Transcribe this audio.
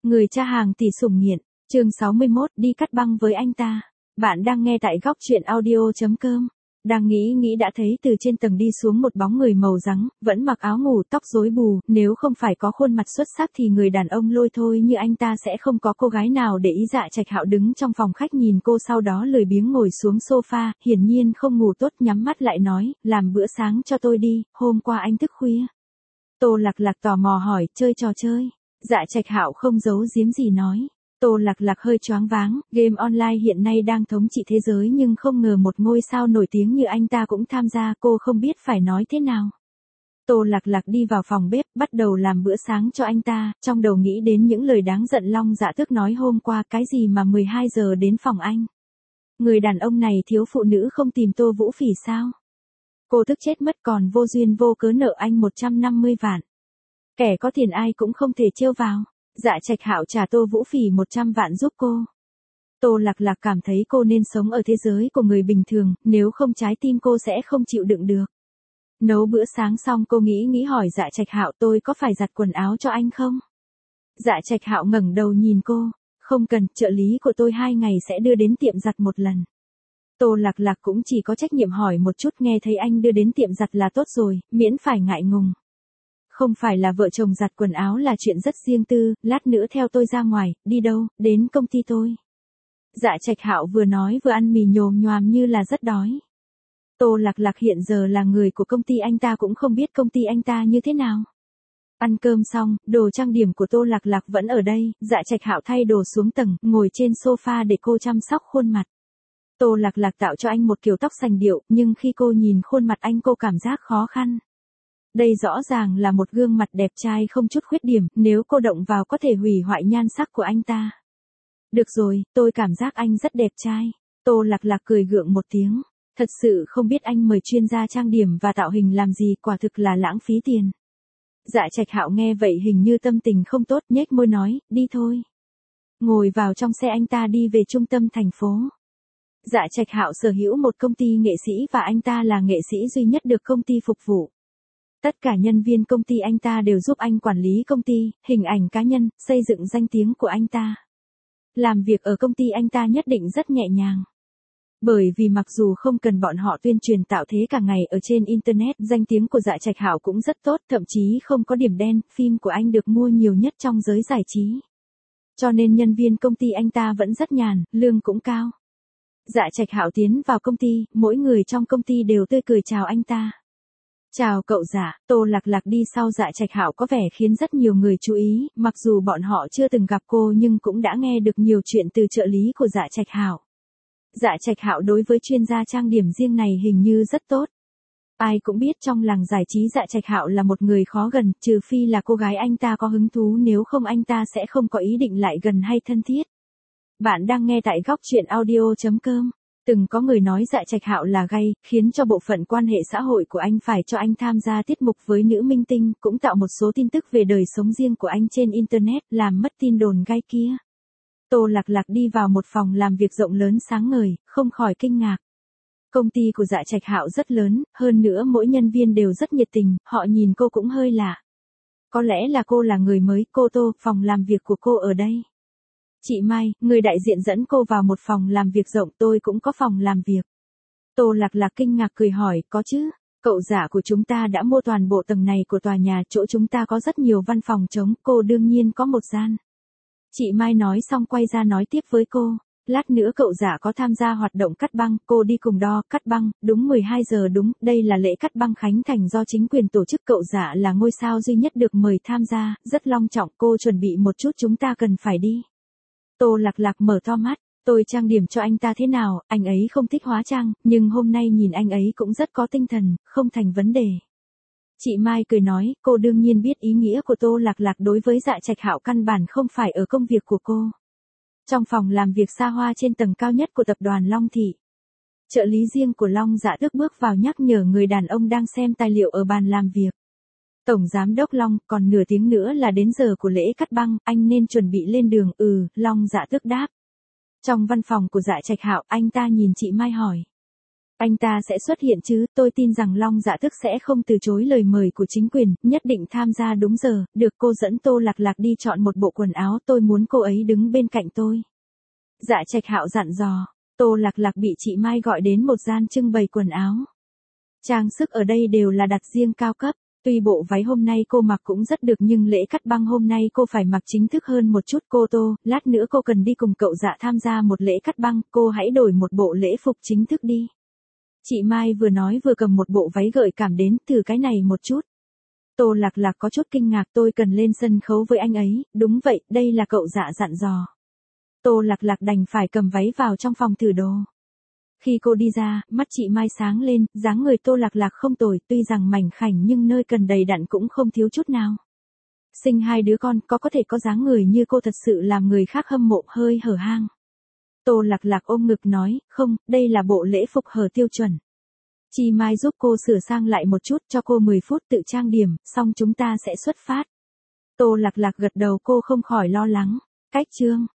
Người cha hàng tỷ sủng nghiện, chương 61 đi cắt băng với anh ta. Bạn đang nghe tại góc truyện audio.com. Đang nghĩ đã thấy từ trên tầng đi xuống một bóng người màu trắng, vẫn mặc áo ngủ, tóc rối bù, nếu không phải có khuôn mặt xuất sắc thì người đàn ông lôi thôi như anh ta sẽ không có cô gái nào để ý. Dạ Trạch Hạo đứng trong phòng khách nhìn cô, sau đó lười biếng ngồi xuống sofa, hiển nhiên không ngủ tốt, nhắm mắt lại nói, làm bữa sáng cho tôi đi, hôm qua anh thức khuya. Tô Lạc Lạc tò mò hỏi, chơi trò chơi. Dạ Trạch Hạo không giấu giếm gì nói. Tô Lạc Lạc hơi choáng váng, game online hiện nay đang thống trị thế giới nhưng không ngờ một ngôi sao nổi tiếng như anh ta cũng tham gia, cô không biết phải nói thế nào. Tô Lạc Lạc đi vào phòng bếp, bắt đầu làm bữa sáng cho anh ta, trong đầu nghĩ đến những lời đáng giận Long Dạ Tước nói hôm qua, cái gì mà 12 giờ đến phòng anh. Người đàn ông này thiếu phụ nữ không tìm Tô Vũ Phỉ sao? Cô tức chết mất, còn vô duyên vô cớ nợ anh 150 vạn. Kẻ có tiền ai cũng không thể trêu vào. Dạ Trạch Hạo trả Tô Vũ Phỉ 100 vạn giúp cô. Tô Lạc Lạc cảm thấy cô nên sống ở thế giới của người bình thường, nếu không trái tim cô sẽ không chịu đựng được. Nấu bữa sáng xong cô nghĩ hỏi Dạ Trạch Hạo, tôi có phải giặt quần áo cho anh không? Dạ Trạch Hạo ngẩng đầu nhìn cô, không cần, trợ lý của tôi 2 ngày sẽ đưa đến tiệm giặt một lần. Tô Lạc Lạc cũng chỉ có trách nhiệm hỏi một chút, nghe thấy anh đưa đến tiệm giặt là tốt rồi, miễn phải ngại ngùng. Không phải là vợ chồng giặt quần áo là chuyện rất riêng tư, lát nữa theo tôi ra ngoài, đi đâu, đến công ty tôi. Dạ Trạch Hạo vừa nói vừa ăn mì nhồm nhoàm như là rất đói. Tô Lạc Lạc hiện giờ là người của công ty anh ta cũng không biết công ty anh ta như thế nào. Ăn cơm xong, đồ trang điểm của Tô Lạc Lạc vẫn ở đây, Dạ Trạch Hạo thay đồ xuống tầng, ngồi trên sofa để cô chăm sóc khuôn mặt. Tô Lạc Lạc tạo cho anh một kiểu tóc sành điệu, nhưng khi cô nhìn khuôn mặt anh cô cảm giác khó khăn. Đây rõ ràng là một gương mặt đẹp trai không chút khuyết điểm, nếu cô động vào có thể hủy hoại nhan sắc của anh ta. Được rồi, tôi cảm giác anh rất đẹp trai. Tô Lạc Lạc cười gượng một tiếng. Thật sự không biết anh mời chuyên gia trang điểm và tạo hình làm gì, quả thực là lãng phí tiền. Dạ Trạch Hạo nghe vậy hình như tâm tình không tốt, nhếch môi nói, đi thôi. Ngồi vào trong xe anh ta đi về trung tâm thành phố. Dạ Trạch Hạo sở hữu một công ty nghệ sĩ và anh ta là nghệ sĩ duy nhất được công ty phục vụ. Tất cả nhân viên công ty anh ta đều giúp anh quản lý công ty, hình ảnh cá nhân, xây dựng danh tiếng của anh ta. Làm việc ở công ty anh ta nhất định rất nhẹ nhàng. Bởi vì mặc dù không cần bọn họ tuyên truyền tạo thế cả ngày ở trên Internet, danh tiếng của Dạ Trạch Hạo cũng rất tốt, thậm chí không có điểm đen, phim của anh được mua nhiều nhất trong giới giải trí. Cho nên nhân viên công ty anh ta vẫn rất nhàn, lương cũng cao. Dạ Trạch Hạo tiến vào công ty, mỗi người trong công ty đều tươi cười chào anh ta. Chào cậu Dạ, Tô Lạc Lạc đi sau Dạ Trạch Hạo có vẻ khiến rất nhiều người chú ý, mặc dù bọn họ chưa từng gặp cô nhưng cũng đã nghe được nhiều chuyện từ trợ lý của Dạ Trạch Hạo. Dạ Trạch Hạo đối với chuyên gia trang điểm riêng này hình như rất tốt. Ai cũng biết trong làng giải trí Dạ Trạch Hạo là một người khó gần, trừ phi là cô gái anh ta có hứng thú, nếu không anh ta sẽ không có ý định lại gần hay thân thiết. Bạn đang nghe tại góc truyện audio.com. Từng có người nói Dạ Trạch Hạo là gay, khiến cho bộ phận quan hệ xã hội của anh phải cho anh tham gia tiết mục với nữ minh tinh, cũng tạo một số tin tức về đời sống riêng của anh trên Internet, làm mất tin đồn gay kia. Tô Lạc Lạc đi vào một phòng làm việc rộng lớn sáng ngời, không khỏi kinh ngạc. Công ty của Dạ Trạch Hạo rất lớn, hơn nữa mỗi nhân viên đều rất nhiệt tình, họ nhìn cô cũng hơi lạ. Có lẽ là cô là người mới, cô Tô, phòng làm việc của cô ở đây. Chị Mai, người đại diện dẫn cô vào một phòng làm việc rộng, tôi cũng có phòng làm việc. Tô Lạc Lạc kinh ngạc cười hỏi, có chứ, cậu Dạ của chúng ta đã mua toàn bộ tầng này của tòa nhà, chỗ chúng ta có rất nhiều văn phòng trống, cô đương nhiên có một gian. Chị Mai nói xong quay ra nói tiếp với cô, lát nữa cậu Dạ có tham gia hoạt động cắt băng, cô đi cùng đo, cắt băng, đúng 12 giờ đúng, đây là lễ cắt băng khánh thành do chính quyền tổ chức, cậu Dạ là ngôi sao duy nhất được mời tham gia, rất long trọng, cô chuẩn bị một chút, chúng ta cần phải đi. Tô Lạc Lạc mở to mắt, tôi trang điểm cho anh ta thế nào, anh ấy không thích hóa trang, nhưng hôm nay nhìn anh ấy cũng rất có tinh thần, không thành vấn đề. Chị Mai cười nói, cô đương nhiên biết ý nghĩa của Tô Lạc Lạc đối với Dạ Trạch Hạo căn bản không phải ở công việc của cô. Trong phòng làm việc xa hoa trên tầng cao nhất của tập đoàn Long Thị. Trợ lý riêng của Long Dạ Tước bước vào nhắc nhở người đàn ông đang xem tài liệu ở bàn làm việc. Tổng giám đốc Long, còn nửa tiếng nữa là đến giờ của lễ cắt băng, anh nên chuẩn bị lên đường, Long Dạ Tước đáp. Trong văn phòng của Dạ Trạch Hạo, anh ta nhìn chị Mai hỏi. Anh ta sẽ xuất hiện chứ, tôi tin rằng Long Dạ Thức sẽ không từ chối lời mời của chính quyền, nhất định tham gia đúng giờ, được cô dẫn Tô Lạc Lạc đi chọn một bộ quần áo, tôi muốn cô ấy đứng bên cạnh tôi. Dạ Trạch Hạo dặn dò, Tô Lạc Lạc bị chị Mai gọi đến một gian trưng bày quần áo. Trang sức ở đây đều là đặt riêng cao cấp, tuy bộ váy hôm nay cô mặc cũng rất được nhưng lễ cắt băng hôm nay cô phải mặc chính thức hơn một chút. Cô Tô, lát nữa cô cần đi cùng cậu Dạ tham gia một lễ cắt băng, cô hãy đổi một bộ lễ phục chính thức đi. Chị Mai vừa nói vừa cầm một bộ váy gợi cảm đến, thử cái này một chút. Tô Lạc Lạc có chút kinh ngạc, tôi cần lên sân khấu với anh ấy, đúng vậy, đây là cậu Dạ dặn dò. Tô Lạc Lạc đành phải cầm váy vào trong phòng thử đồ. Khi cô đi ra, mắt chị Mai sáng lên, dáng người Tô Lạc Lạc không tồi, tuy rằng mảnh khảnh nhưng nơi cần đầy đặn cũng không thiếu chút nào. Sinh 2 đứa con, có thể có dáng người như cô thật sự làm người khác hâm mộ, hơi hở hang. Tô Lạc Lạc ôm ngực nói, không, đây là bộ lễ phục hở tiêu chuẩn. Chị Mai giúp cô sửa sang lại một chút, cho cô 10 phút tự trang điểm, xong chúng ta sẽ xuất phát. Tô Lạc Lạc gật đầu, cô không khỏi lo lắng. Cách chương